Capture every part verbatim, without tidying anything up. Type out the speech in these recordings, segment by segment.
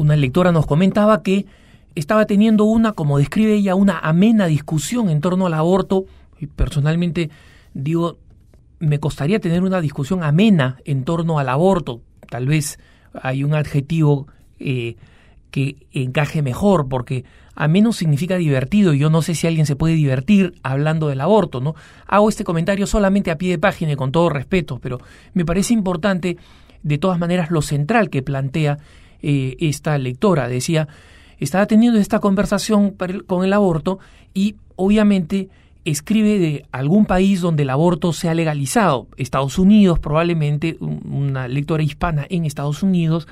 una lectora nos comentaba que estaba teniendo una, como describe ella, una amena discusión en torno al aborto. Y personalmente digo, me costaría tener una discusión amena en torno al aborto. Tal vez hay un adjetivo eh, que encaje mejor, porque ameno significa divertido, y yo no sé si alguien se puede divertir hablando del aborto, ¿no? Hago este comentario solamente a pie de página y con todo respeto, pero me parece importante, de todas maneras, lo central que plantea eh, esta lectora. Decía, estaba teniendo esta conversación con el aborto y obviamente escribe de algún país donde el aborto se ha legalizado. Estados Unidos, probablemente, una lectora hispana en Estados Unidos,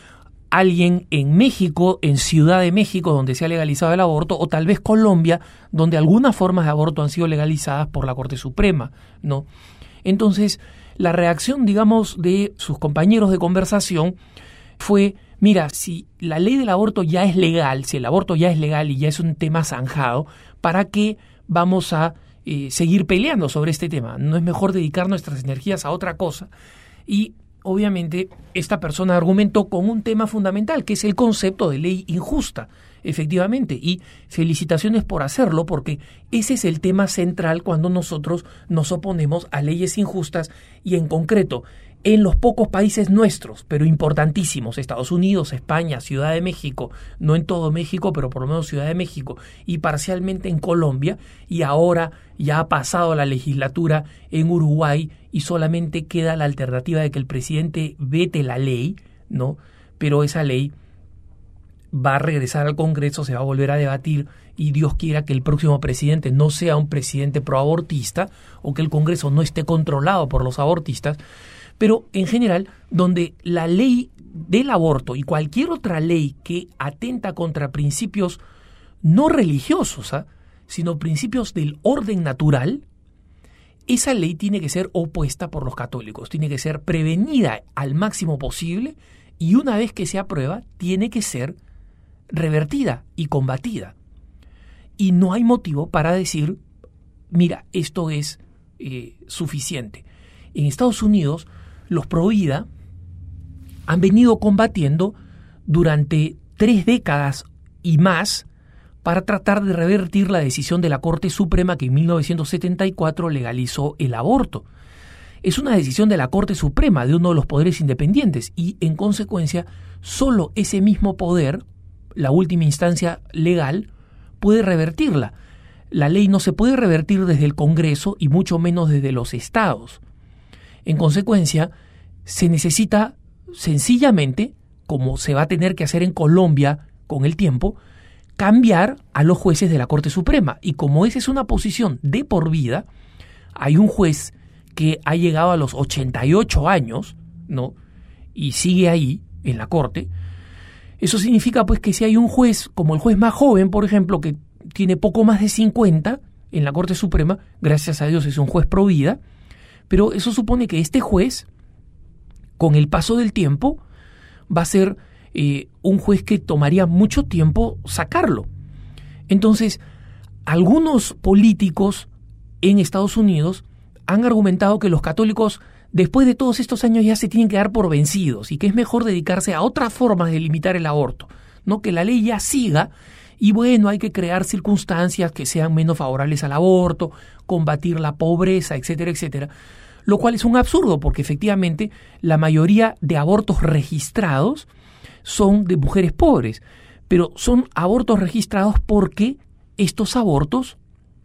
alguien en México, en Ciudad de México, donde se ha legalizado el aborto, o tal vez Colombia, donde algunas formas de aborto han sido legalizadas por la Corte Suprema, ¿no? Entonces, la reacción, digamos, de sus compañeros de conversación fue, mira, si la ley del aborto ya es legal, si el aborto ya es legal y ya es un tema zanjado, ¿para qué vamos a eh, seguir peleando sobre este tema? ¿No es mejor dedicar nuestras energías a otra cosa? Y obviamente esta persona argumentó con un tema fundamental, que es el concepto de ley injusta, efectivamente, y felicitaciones por hacerlo, porque ese es el tema central cuando nosotros nos oponemos a leyes injustas, y en concreto en los pocos países nuestros, pero importantísimos, Estados Unidos, España, Ciudad de México, no en todo México, pero por lo menos Ciudad de México, y parcialmente en Colombia, y ahora ya ha pasado la legislatura en Uruguay y solamente queda la alternativa de que el presidente vete la ley, ¿no? Pero esa ley va a regresar al Congreso, se va a volver a debatir, y Dios quiera que el próximo presidente no sea un presidente proabortista o que el Congreso no esté controlado por los abortistas. Pero en general, donde la ley del aborto y cualquier otra ley que atenta contra principios no religiosos, ¿eh? sino principios del orden natural, esa ley tiene que ser opuesta por los católicos, tiene que ser prevenida al máximo posible, y una vez que se aprueba, tiene que ser revertida y combatida. Y no hay motivo para decir, mira, esto es eh, suficiente. En Estados Unidos, los pro vida han venido combatiendo durante tres décadas y más para tratar de revertir la decisión de la Corte Suprema que en mil novecientos setenta y cuatro legalizó el aborto. Es una decisión de la Corte Suprema, de uno de los poderes independientes, y en consecuencia solo ese mismo poder, la última instancia legal, puede revertirla. La ley no se puede revertir desde el Congreso y mucho menos desde los estados. En consecuencia, se necesita sencillamente, como se va a tener que hacer en Colombia con el tiempo, cambiar a los jueces de la Corte Suprema. Y como esa es una posición de por vida, hay un juez que ha llegado a los ochenta y ocho años, ¿no? Y sigue ahí, en la Corte. Eso significa pues que si hay un juez, como el juez más joven, por ejemplo, que tiene poco más de cincuenta en la Corte Suprema, gracias a Dios es un juez pro vida, pero eso supone que este juez, con el paso del tiempo, va a ser eh, un juez que tomaría mucho tiempo sacarlo. Entonces, algunos políticos en Estados Unidos han argumentado que los católicos, después de todos estos años, ya se tienen que dar por vencidos y que es mejor dedicarse a otras formas de limitar el aborto, ¿no? Que la ley ya siga. Y bueno, hay que crear circunstancias que sean menos favorables al aborto, combatir la pobreza, etcétera, etcétera. Lo cual es un absurdo, porque efectivamente la mayoría de abortos registrados son de mujeres pobres, pero son abortos registrados porque estos abortos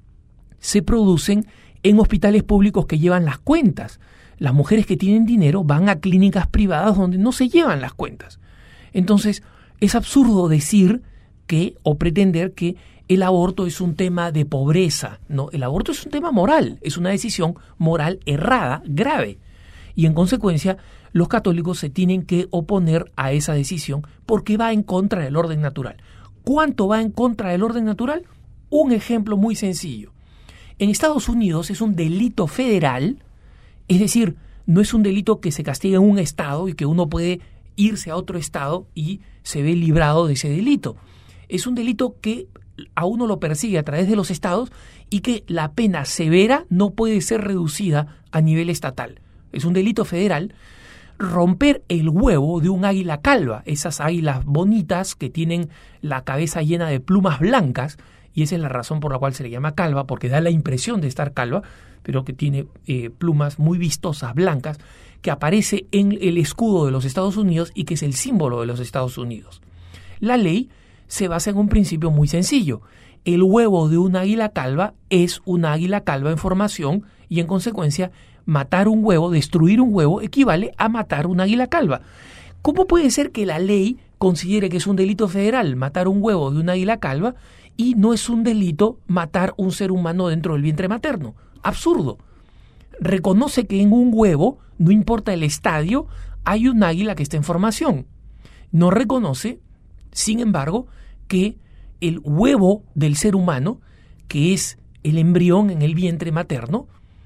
se producen en hospitales públicos que llevan las cuentas. Las mujeres que tienen dinero van a clínicas privadas donde no se llevan las cuentas. Entonces, es absurdo decir que o pretender que el aborto es un tema de pobreza. No, el aborto es un tema moral, es una decisión moral errada, grave. Y en consecuencia, los católicos se tienen que oponer a esa decisión porque va en contra del orden natural. ¿Cuánto va en contra del orden natural? Un ejemplo muy sencillo. En Estados Unidos es un delito federal, es decir, no es un delito que se castiga en un estado y que uno puede irse a otro estado y se ve librado de ese delito. Es un delito que a uno lo persigue a través de los estados y que la pena severa no puede ser reducida a nivel estatal. Es un delito federal. romper el huevo de un águila calva, esas águilas bonitas que tienen la cabeza llena de plumas blancas, y esa es la razón por la cual se le llama calva, porque da la impresión de estar calva, pero que tiene eh, plumas muy vistosas, blancas, que aparece en el escudo de los Estados Unidos y que es el símbolo de los Estados Unidos. La ley se basa en un principio muy sencillo. El huevo de un águila calva es un águila calva en formación y, en consecuencia, matar un huevo, destruir un huevo, equivale a matar un águila calva. ¿Cómo puede ser que la ley considere que es un delito federal matar un huevo de un águila calva y no es un delito matar un ser humano dentro del vientre materno? Absurdo. Reconoce que en un huevo, no importa el estadio, hay un águila que está en formación. No reconoce, sin embargo, que el huevo del ser humano, que es el embrión en el vientre materno,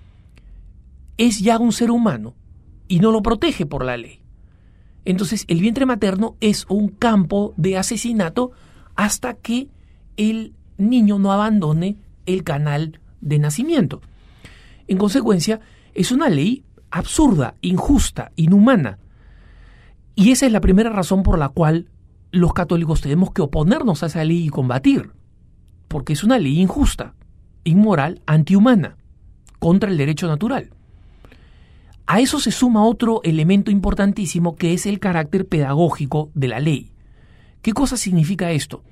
es ya un ser humano y no lo protege por la ley. Entonces, el vientre materno es un campo de asesinato hasta que el niño no abandone el canal de nacimiento. En consecuencia, es una ley absurda, injusta, inhumana. Y esa es la primera razón por la cual los católicos tenemos que oponernos a esa ley y combatir. Porque es una ley injusta, inmoral, antihumana, contra el derecho natural. A eso se suma otro elemento importantísimo, que es el carácter pedagógico de la ley. ¿Qué cosa significa esto?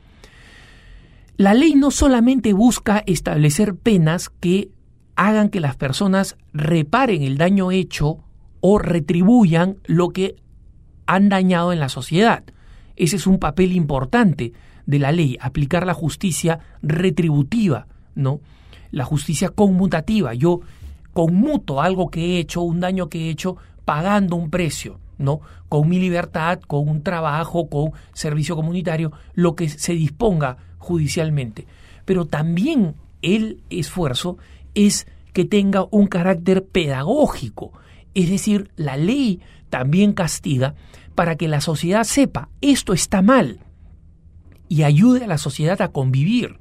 La ley no solamente busca establecer penas que hagan que las personas reparen el daño hecho o retribuyan lo que han dañado en la sociedad. Ese es un papel importante de la ley, aplicar la justicia retributiva, ¿no? La justicia conmutativa. Yo conmuto algo que he hecho, un daño que he hecho, pagando un precio, ¿no? Con mi libertad, con un trabajo, con servicio comunitario, lo que se disponga judicialmente. Pero también el esfuerzo es que tenga un carácter pedagógico. Es decir, la ley también castiga para que la sociedad sepa esto está mal y ayude a la sociedad a convivir.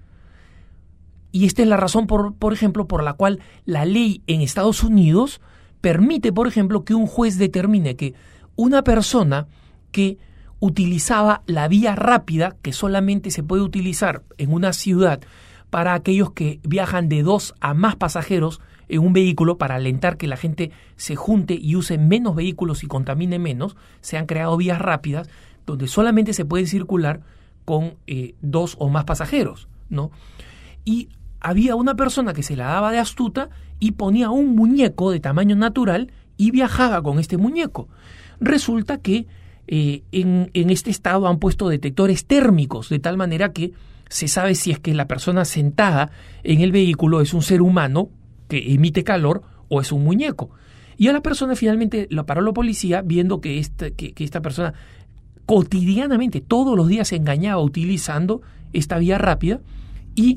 Y esta es la razón, por, por ejemplo, por la cual la ley en Estados Unidos permite, por ejemplo, que un juez determine que una persona que utilizaba la vía rápida, que solamente se puede utilizar en una ciudad para aquellos que viajan de dos a más pasajeros en un vehículo, para alentar que la gente se junte y use menos vehículos y contamine menos, se han creado vías rápidas donde solamente se puede circular con eh, dos o más pasajeros, ¿no? Y había una persona que se la daba de astuta y ponía un muñeco de tamaño natural y viajaba con este muñeco. Resulta que eh, en, en este estado han puesto detectores térmicos, de tal manera que se sabe si es que la persona sentada en el vehículo es un ser humano que emite calor o es un muñeco. Y a la persona finalmente la paró la policía, viendo que esta, que, que esta persona cotidianamente, todos los días, se engañaba utilizando esta vía rápida, y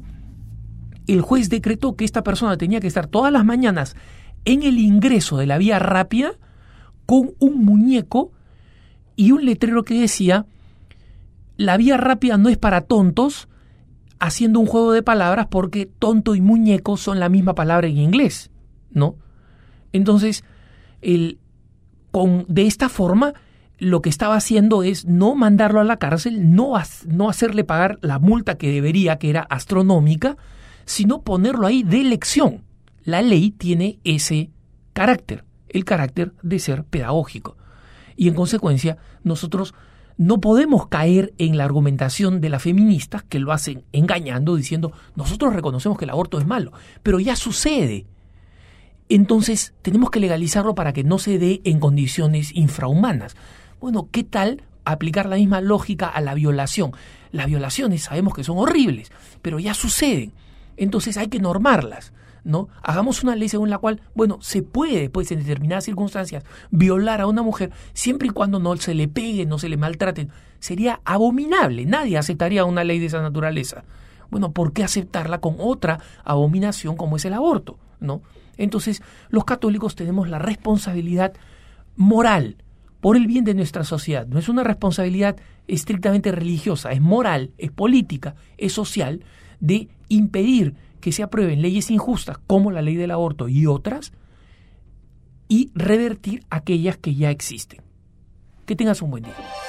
el juez decretó que esta persona tenía que estar todas las mañanas en el ingreso de la vía rápida con un muñeco y un letrero que decía: la vía rápida no es para tontos, haciendo un juego de palabras porque tonto y muñeco son la misma palabra en inglés, ¿no? Entonces, el, con, de esta forma, lo que estaba haciendo es no mandarlo a la cárcel, no, no hacerle pagar la multa que debería, que era astronómica, sino ponerlo ahí de lección. La ley tiene ese carácter, el carácter de ser pedagógico. Y en consecuencia, nosotros no podemos caer en la argumentación de las feministas, que lo hacen engañando, diciendo: nosotros reconocemos que el aborto es malo, pero ya sucede. Entonces tenemos que legalizarlo para que no se dé en condiciones infrahumanas. Bueno, ¿qué tal aplicar la misma lógica a la violación? Las violaciones sabemos que son horribles, pero ya suceden. Entonces hay que normarlas, ¿no? Hagamos una ley según la cual, bueno, se puede, pues, en determinadas circunstancias, violar a una mujer siempre y cuando no se le pegue, no se le maltraten. Sería abominable. Nadie aceptaría una ley de esa naturaleza. Bueno, ¿por qué aceptarla con otra abominación como es el aborto, ¿no? Entonces, los católicos tenemos la responsabilidad moral por el bien de nuestra sociedad. No es una responsabilidad estrictamente religiosa, es moral, es política, es social, de impedir que se aprueben leyes injustas como la ley del aborto y otras, y revertir aquellas que ya existen. Que tengas un buen día.